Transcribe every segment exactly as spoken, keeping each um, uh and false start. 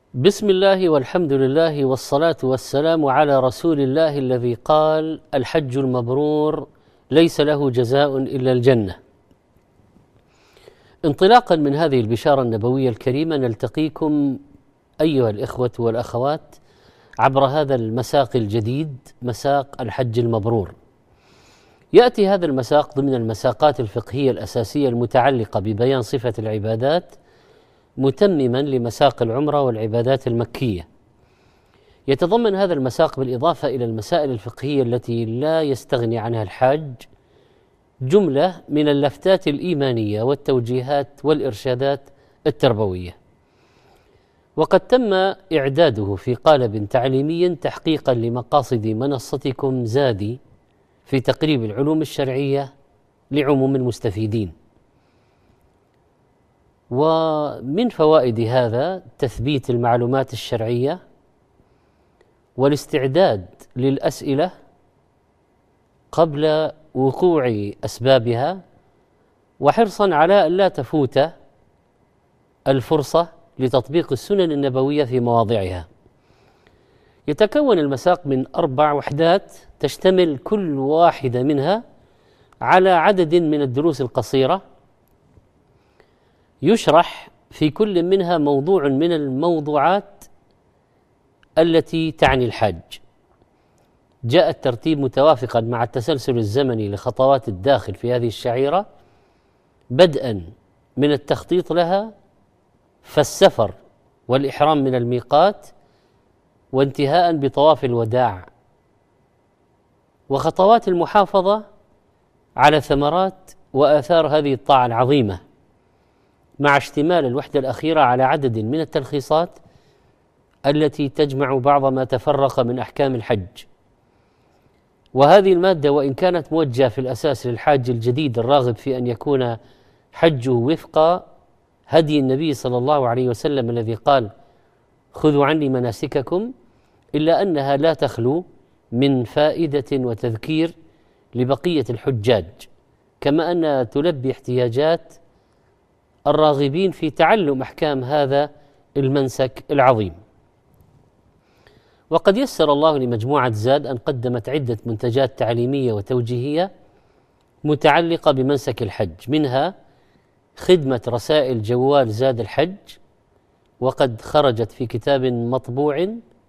بسم الله والحمد لله والصلاة والسلام على رسول الله الذي قال: الحج المبرور ليس له جزاء إلا الجنة. انطلاقا من هذه البشارة النبوية الكريمة نلتقيكم أيها الإخوة والأخوات عبر هذا المساق الجديد، مساق الحج المبرور. يأتي هذا المساق ضمن المساقات الفقهية الأساسية المتعلقة ببيان صفة العبادات، متمما لمساق العمرة والعبادات المكية. يتضمن هذا المساق بالإضافة إلى المسائل الفقهية التي لا يستغني عنها الحاج جملة من اللفتات الإيمانية والتوجيهات والإرشادات التربوية. وقد تم إعداده في قالب تعليمي تحقيقا لمقاصد منصتكم زادي في تقريب العلوم الشرعية لعموم المستفيدين. ومن فوائد هذا تثبيت المعلومات الشرعية والاستعداد للأسئلة قبل وقوع أسبابها، وحرصا على أن لا تفوت الفرصة لتطبيق السنن النبوية في مواضعها. يتكون المساق من أربع وحدات تشتمل كل واحدة منها على عدد من الدروس القصيرة، يشرح في كل منها موضوع من الموضوعات التي تعني الحاج. جاء الترتيب متوافقا مع التسلسل الزمني لخطوات الداخل في هذه الشعيرة، بدءا من التخطيط لها فالسفر والإحرام من الميقات، وانتهاء بطواف الوداع، وخطوات المحافظة على ثمرات وآثار هذه الطاعة العظيمة، مع اشتمال الوحدة الأخيرة على عدد من التلخيصات التي تجمع بعض ما تفرق من أحكام الحج. وهذه المادة وإن كانت موجهة في الأساس للحاج الجديد الراغب في أن يكون حجه وفق هدي النبي صلى الله عليه وسلم الذي قال: خذوا عني مناسككم، إلا أنها لا تخلو من فائدة وتذكير لبقية الحجاج، كما أنها تلبي احتياجات الراغبين في تعلم أحكام هذا المنسك العظيم. وقد يسر الله لمجموعة زاد أن قدمت عدة منتجات تعليمية وتوجيهية متعلقة بمنسك الحج، منها خدمة رسائل جوال زاد الحج، وقد خرجت في كتاب مطبوع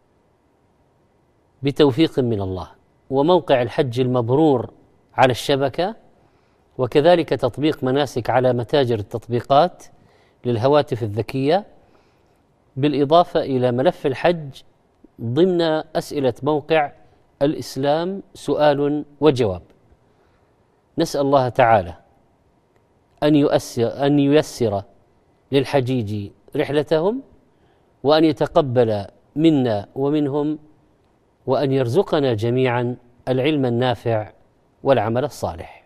بتوفيق من الله، وموقع الحج المبرور على الشبكة، وكذلك تطبيق مناسك على متاجر التطبيقات للهواتف الذكية، بالإضافة إلى ملف الحج ضمن أسئلة موقع الإسلام سؤال وجواب. نسأل الله تعالى أن يؤسر أن ييسر للحجيج رحلتهم، وأن يتقبل منا ومنهم، وأن يرزقنا جميعا العلم النافع والعمل الصالح.